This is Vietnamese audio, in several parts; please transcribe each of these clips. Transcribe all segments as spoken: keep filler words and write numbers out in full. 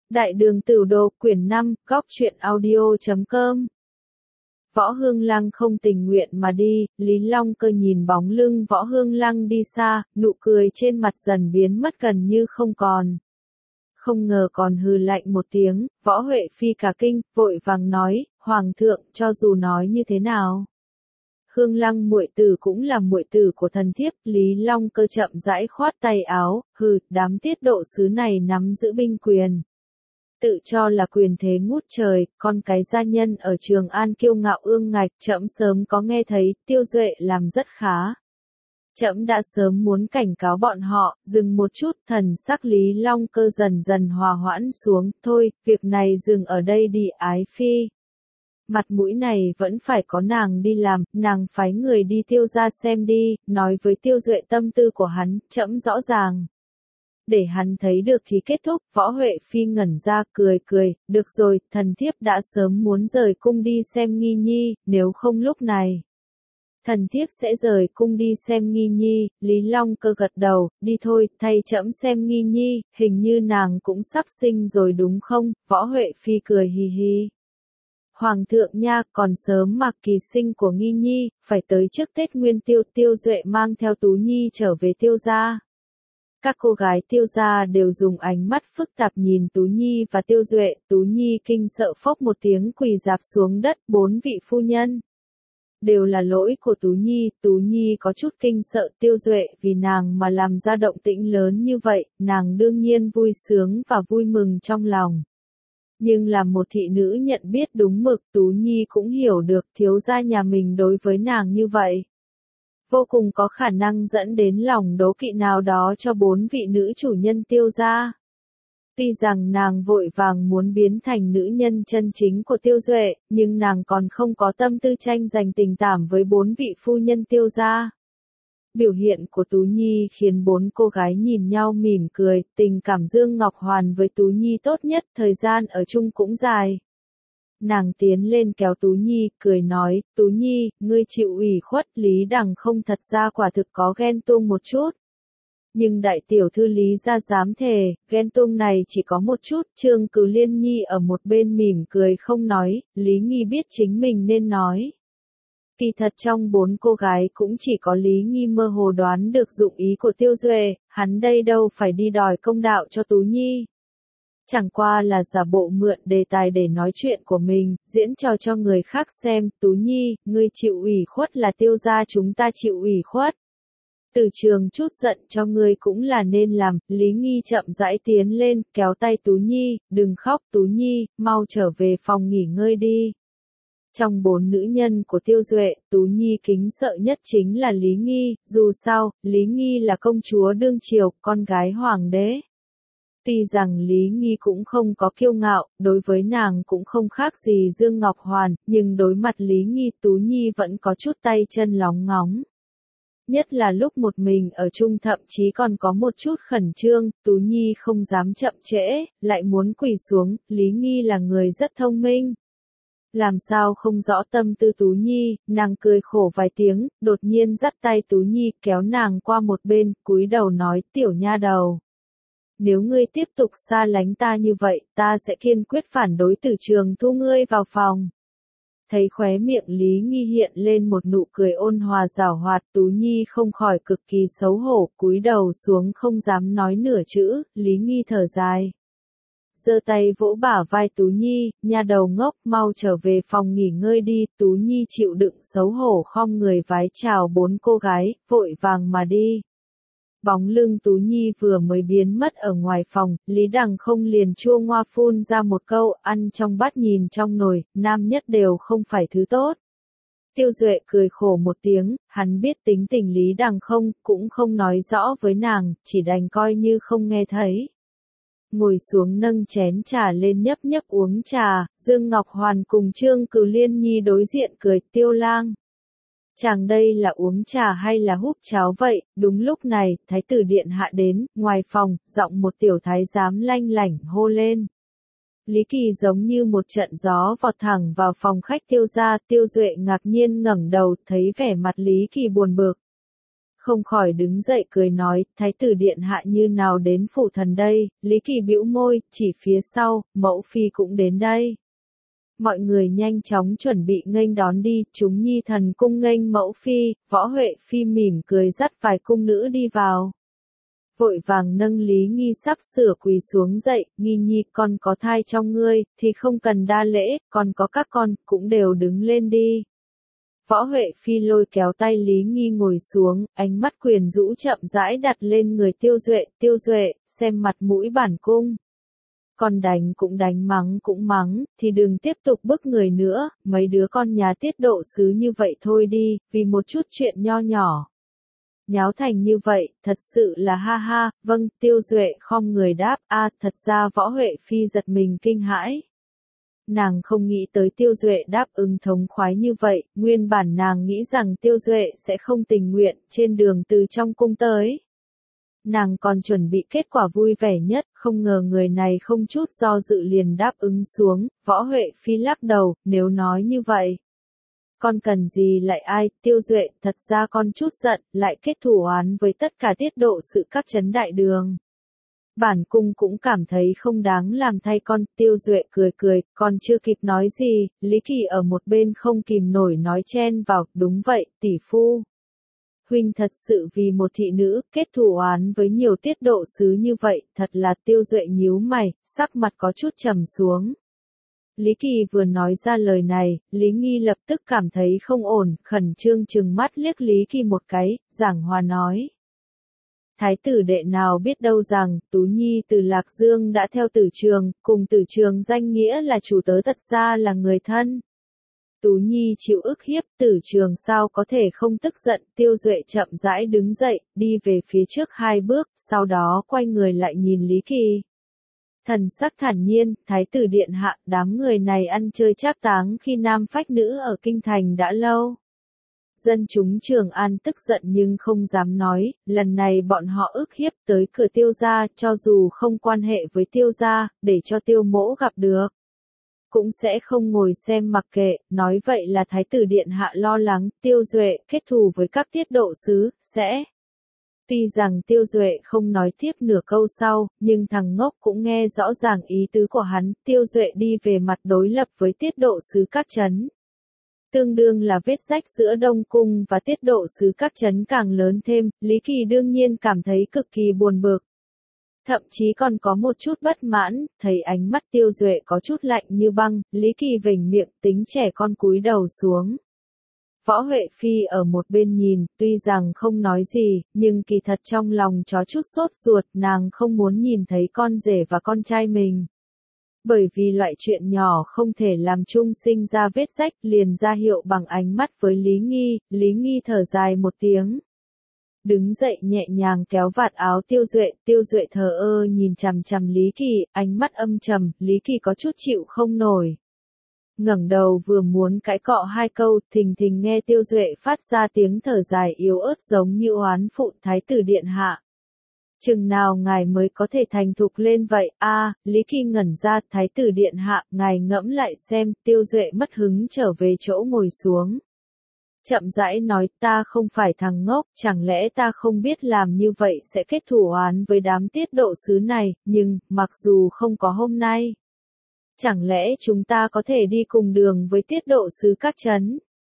Đại đường Tửu Đồ quyển năm, góc truyện audio chấm com. Võ Hương Lăng không tình nguyện mà đi, Lý Long Cơ nhìn bóng lưng Võ Hương Lăng đi xa, nụ cười trên mặt dần biến mất gần như không còn. Không ngờ còn hừ lạnh một tiếng, Võ Huệ Phi cả kinh, vội vàng nói, Hoàng thượng, cho dù nói như thế nào. Hương Lăng muội tử cũng là muội tử của thần thiếp, Lý Long Cơ chậm rãi khoát tay áo, hừ, đám tiết độ sứ này nắm giữ binh quyền. Tự cho là quyền thế ngút trời, con cái gia nhân ở Trường An kiêu ngạo ương ngạch, trẫm sớm có nghe thấy, Tiêu Duệ làm rất khá. Trẫm đã sớm muốn cảnh cáo bọn họ, dừng một chút, thần sắc Lý Long Cơ dần dần hòa hoãn xuống, thôi, việc này dừng ở đây đi ái phi. Mặt mũi này vẫn phải có nàng đi làm, nàng phái người đi Tiêu gia xem đi, nói với Tiêu Duệ tâm tư của hắn, trẫm rõ ràng. Để hắn thấy được thì kết thúc, Võ Huệ Phi ngẩn ra cười cười, được rồi, thần thiếp đã sớm muốn rời cung đi xem Nghi Nhi, nếu không lúc này. Thần thiếp sẽ rời cung đi xem Nghi Nhi, Lý Long Cơ gật đầu, đi thôi, thay trẫm xem Nghi Nhi, hình như nàng cũng sắp sinh rồi đúng không, Võ Huệ Phi cười hì hì. Hoàng thượng nha, còn sớm mà kỳ sinh của Nghi Nhi, phải tới trước Tết Nguyên Tiêu. Tiêu Duệ mang theo Tú Nhi trở về Tiêu gia. Các cô gái Tiêu gia đều dùng ánh mắt phức tạp nhìn Tú Nhi và Tiêu Duệ, Tú Nhi kinh sợ phốc một tiếng quỳ rạp xuống đất, bốn vị phu nhân. Đều là lỗi của Tú Nhi, Tú Nhi có chút kinh sợ Tiêu Duệ vì nàng mà làm ra động tĩnh lớn như vậy, nàng đương nhiên vui sướng và vui mừng trong lòng. Nhưng là một thị nữ nhận biết đúng mực, Tú Nhi cũng hiểu được thiếu gia nhà mình đối với nàng như vậy. Vô cùng có khả năng dẫn đến lòng đố kỵ nào đó cho bốn vị nữ chủ nhân Tiêu gia. Tuy rằng nàng vội vàng muốn biến thành nữ nhân chân chính của Tiêu Duệ, nhưng nàng còn không có tâm tư tranh giành tình cảm với bốn vị phu nhân Tiêu gia. Biểu hiện của Tú Nhi khiến bốn cô gái nhìn nhau mỉm cười, tình cảm Dương Ngọc Hoàn với Tú Nhi tốt nhất, thời gian ở chung cũng dài. Nàng tiến lên kéo Tú Nhi, cười nói, Tú Nhi, ngươi chịu ủy khuất, Lý Đằng không thật ra quả thực có ghen tuông một chút. Nhưng đại tiểu thư Lý gia dám thề, ghen tuông này chỉ có một chút, Trương Cửu Liên Nhi ở một bên mỉm cười không nói, Lý Nghi biết chính mình nên nói. Kỳ thật trong bốn cô gái cũng chỉ có Lý Nghi mơ hồ đoán được dụng ý của Tiêu Duệ, hắn đây đâu phải đi đòi công đạo cho Tú Nhi. Chẳng qua là giả bộ mượn đề tài để nói chuyện của mình, diễn trò cho người khác xem, Tú Nhi, ngươi chịu ủy khuất là Tiêu gia chúng ta chịu ủy khuất. Từ trường chút giận cho ngươi cũng là nên làm, Lý Nghi chậm rãi tiến lên, kéo tay Tú Nhi, đừng khóc Tú Nhi, mau trở về phòng nghỉ ngơi đi. Trong bốn nữ nhân của Tiêu Duệ, Tú Nhi kính sợ nhất chính là Lý Nghi, dù sao, Lý Nghi là công chúa đương triều, con gái hoàng đế. Tuy rằng Lý Nghi cũng không có kiêu ngạo, đối với nàng cũng không khác gì Dương Ngọc Hoàn, nhưng đối mặt Lý Nghi Tú Nhi vẫn có chút tay chân lóng ngóng. Nhất là lúc một mình ở chung thậm chí còn có một chút khẩn trương, Tú Nhi không dám chậm trễ, lại muốn quỳ xuống, Lý Nghi là người rất thông minh. Làm sao không rõ tâm tư Tú Nhi, nàng cười khổ vài tiếng, đột nhiên dắt tay Tú Nhi kéo nàng qua một bên, cúi đầu nói, tiểu nha đầu. Nếu ngươi tiếp tục xa lánh ta như vậy, ta sẽ kiên quyết phản đối Từ Trường thu ngươi vào phòng. Thấy khóe miệng Lý Nghi hiện lên một nụ cười ôn hòa giảo hoạt, Tú Nhi không khỏi cực kỳ xấu hổ, cúi đầu xuống không dám nói nửa chữ, Lý Nghi thở dài. Giơ tay vỗ bả vai Tú Nhi, nha đầu ngốc, mau trở về phòng nghỉ ngơi đi, Tú Nhi chịu đựng xấu hổ khom người vái chào bốn cô gái, vội vàng mà đi. Bóng lưng Tú Nhi vừa mới biến mất ở ngoài phòng, Lý Đằng không liền chua ngoa phun ra một câu, ăn trong bát nhìn trong nồi, nam nhất đều không phải thứ tốt. Tiêu Duệ cười khổ một tiếng, hắn biết tính tình Lý Đằng không, cũng không nói rõ với nàng, chỉ đành coi như không nghe thấy. Ngồi xuống nâng chén trà lên nhấp nhấp uống trà, Dương Ngọc Hoàn cùng Trương Cửu Liên Nhi đối diện cười, Tiêu lang. Chàng đây là uống trà hay là húp cháo vậy? Đúng lúc này, Thái tử điện hạ đến, ngoài phòng, giọng một tiểu thái giám lanh lảnh hô lên. Lý Kỳ giống như một trận gió vọt thẳng vào phòng khách Tiêu gia, Tiêu Duệ ngạc nhiên ngẩng đầu, thấy vẻ mặt Lý Kỳ buồn bực. không khỏi đứng dậy cười nói, thái tử điện hạ như nào đến phủ thần đây, Lý Kỳ bĩu môi, chỉ phía sau, mẫu phi cũng đến đây. Mọi người nhanh chóng chuẩn bị nghênh đón đi, chúng nhi thần cung nghênh mẫu phi, Võ Huệ phi mỉm cười dắt vài cung nữ đi vào. Vội vàng nâng Lý Nghi sắp sửa quỳ xuống dậy, Nghi nhi con có thai trong ngươi, thì không cần đa lễ, còn có các con, cũng đều đứng lên đi. Võ Huệ phi lôi kéo tay Lý Nghi ngồi xuống, ánh mắt quyền rũ chậm rãi đặt lên người Tiêu Duệ, Tiêu Duệ, xem mặt mũi bản cung. Con đánh cũng đánh mắng cũng mắng, thì đừng tiếp tục bức người nữa, mấy đứa con nhà tiết độ sứ như vậy thôi đi, vì một chút chuyện nho nhỏ. Nháo thành như vậy, thật sự là ha ha, vâng, Tiêu Duệ khom người đáp, a thật ra Võ Huệ phi giật mình kinh hãi. Nàng không nghĩ tới Tiêu Duệ đáp ứng thống khoái như vậy, nguyên bản nàng nghĩ rằng Tiêu Duệ sẽ không tình nguyện, trên đường từ trong cung tới. Nàng còn chuẩn bị kết quả vui vẻ nhất, không ngờ người này không chút do dự liền đáp ứng xuống, Võ Huệ phi lắc đầu, nếu nói như vậy. Con cần gì lại ai, Tiêu Duệ, thật ra con chút giận, lại kết thù oán với tất cả tiết độ sự các trấn đại đường. Bản cung cũng cảm thấy không đáng làm thay con, Tiêu Duệ cười cười, con chưa kịp nói gì, Lý Kỳ ở một bên không kìm nổi nói chen vào, đúng vậy, tỷ phu. Huynh thật sự vì một thị nữ, kết thù oán với nhiều tiết độ sứ như vậy, thật là Tiêu Duệ nhíu mày, sắc mặt có chút trầm xuống. Lý Kỳ vừa nói ra lời này, Lý Nghi lập tức cảm thấy không ổn, khẩn trương trừng mắt liếc Lý Kỳ một cái, giảng hòa nói. Thái tử đệ nào biết đâu rằng, Tú Nhi từ Lạc Dương đã theo Tử Trường, cùng Tử Trường danh nghĩa là chủ tớ thật ra là người thân. Tú Nhi chịu ức hiếp, Tử Trường sao có thể không tức giận, Tiêu Duệ chậm rãi đứng dậy, đi về phía trước hai bước, sau đó quay người lại nhìn Lý Kỳ. Thần sắc thản nhiên, Thái tử điện hạ, đám người này ăn chơi trác táng khi nam phách nữ ở kinh thành đã lâu. Dân chúng Trường An tức giận nhưng không dám nói, lần này bọn họ ức hiếp tới cửa Tiêu gia, cho dù không quan hệ với Tiêu gia, để cho Tiêu mỗ gặp được. Cũng sẽ không ngồi xem mặc kệ, nói vậy là Thái tử điện hạ lo lắng, Tiêu Duệ kết thù với các tiết độ sứ, sẽ. Tuy rằng Tiêu Duệ không nói tiếp nửa câu sau, nhưng thằng ngốc cũng nghe rõ ràng ý tứ của hắn, Tiêu Duệ đi về mặt đối lập với tiết độ sứ các trấn. Tương đương là vết rách giữa Đông Cung và tiết độ sứ các trấn càng lớn thêm, Lý Kỳ đương nhiên cảm thấy cực kỳ buồn bực. Thậm chí còn có một chút bất mãn, thấy ánh mắt Tiêu Duệ có chút lạnh như băng, Lý Kỳ vểnh miệng tính trẻ con cúi đầu xuống. Võ Huệ phi ở một bên nhìn, tuy rằng không nói gì, nhưng kỳ thật trong lòng chó chút sốt ruột, nàng không muốn nhìn thấy con rể và con trai mình. Bởi vì loại chuyện nhỏ không thể làm chung sinh ra vết rách, liền ra hiệu bằng ánh mắt với Lý Nghi, Lý Nghi thở dài một tiếng. Đứng dậy nhẹ nhàng kéo vạt áo Tiêu Duệ, Tiêu Duệ thờ ơ nhìn chằm chằm Lý Kỳ, ánh mắt âm trầm, Lý Kỳ có chút chịu không nổi. Ngẩng đầu vừa muốn cãi cọ hai câu, thình thình nghe Tiêu Duệ phát ra tiếng thở dài yếu ớt giống như oán phụ Thái tử điện hạ. Chừng nào ngài mới có thể thành thục lên vậy, a à, Lý Kỳ ngẩn ra, Thái tử điện hạ, ngài ngẫm lại xem, Tiêu Duệ mất hứng trở về chỗ ngồi xuống. Chậm rãi nói, ta không phải thằng ngốc, chẳng lẽ ta không biết làm như vậy sẽ kết thù oán với đám tiết độ sứ này, nhưng, mặc dù không có hôm nay. Chẳng lẽ chúng ta có thể đi cùng đường với tiết độ sứ các trấn?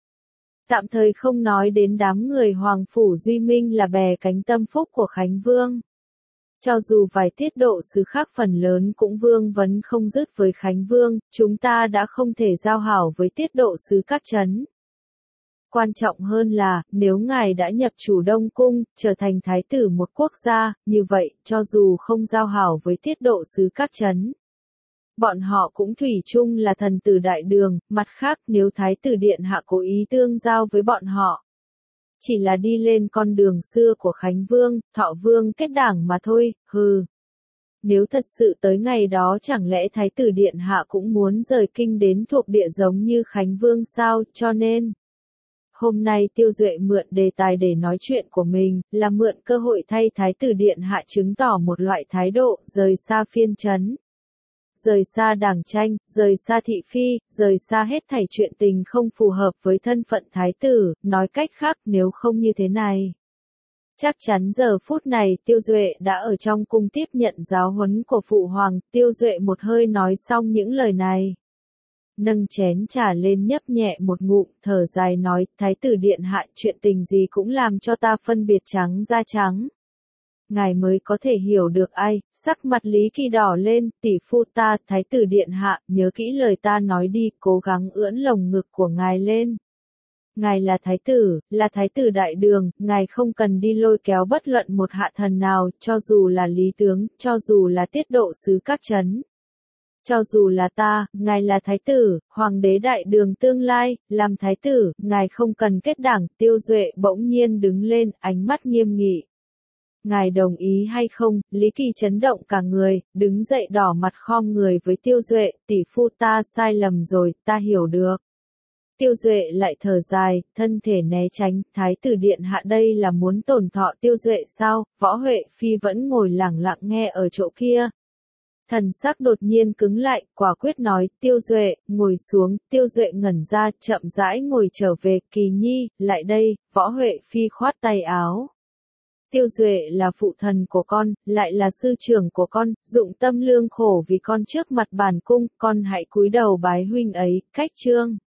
Tạm thời không nói đến đám người Hoàng Phủ Duy Minh là bè cánh tâm phúc của Khánh Vương. Cho dù vài tiết độ sứ khác phần lớn cũng vương vấn không dứt với Khánh Vương, chúng ta đã không thể giao hảo với tiết độ sứ các trấn. Quan trọng hơn là, nếu ngài đã nhập chủ Đông Cung, trở thành thái tử một quốc gia, như vậy, cho dù không giao hảo với tiết độ sứ các trấn. Bọn họ cũng thủy chung là thần tử đại đường, mặt khác nếu thái tử điện hạ cố ý tương giao với bọn họ. Chỉ là đi lên con đường xưa của Khánh Vương, Thọ Vương kết đảng mà thôi, hừ. Nếu thật sự tới ngày đó chẳng lẽ thái tử điện hạ cũng muốn rời kinh đến thuộc địa giống như Khánh Vương sao, cho nên. Hôm nay Tiêu Duệ mượn đề tài để nói chuyện của mình, là mượn cơ hội thay thái tử điện hạ chứng tỏ một loại thái độ, rời xa phiên trấn. Rời xa đảng tranh, rời xa thị phi, rời xa hết thảy chuyện tình không phù hợp với thân phận thái tử, nói cách khác nếu không như thế này. Chắc chắn giờ phút này Tiêu Duệ đã ở trong cung tiếp nhận giáo huấn của Phụ Hoàng, Tiêu Duệ một hơi nói xong những lời này. Nâng chén trà lên nhấp nhẹ một ngụm, thở dài nói, Thái tử điện hạ, chuyện tình gì cũng làm cho ta phân biệt trắng da trắng. Ngài mới có thể hiểu được ai, sắc mặt Lý Kỳ đỏ lên, tỷ phu ta, Thái tử điện hạ, nhớ kỹ lời ta nói đi, cố gắng ưỡn lồng ngực của ngài lên. Ngài là thái tử, là thái tử đại đường, ngài không cần đi lôi kéo bất luận một hạ thần nào, cho dù là lý tướng, cho dù là tiết độ sứ các trấn. Cho dù là ta, ngài là thái tử, hoàng đế đại đường tương lai, làm thái tử, ngài không cần kết đảng. Tiêu Duệ bỗng nhiên đứng lên, ánh mắt nghiêm nghị. Ngài đồng ý hay không? Lý Kỳ chấn động cả người, đứng dậy đỏ mặt khom người với Tiêu Duệ, tỷ phu ta sai lầm rồi, ta hiểu được. Tiêu Duệ lại thở dài, thân thể né tránh, Thái tử điện hạ đây là muốn tổn thọ Tiêu Duệ sao? Võ Huệ Phi vẫn ngồi lẳng lặng nghe ở chỗ kia. Thần sắc đột nhiên cứng lại, quả quyết nói, Tiêu Duệ, ngồi xuống. Tiêu Duệ ngẩn ra, chậm rãi ngồi trở về, Kỳ Nhi, lại đây. Võ Huệ Phi khoát tay áo. Tiêu Duệ là phụ thần của con, lại là sư trưởng của con, dụng tâm lương khổ vì con trước mặt bản cung, con hãy cúi đầu bái huynh ấy. Cách chương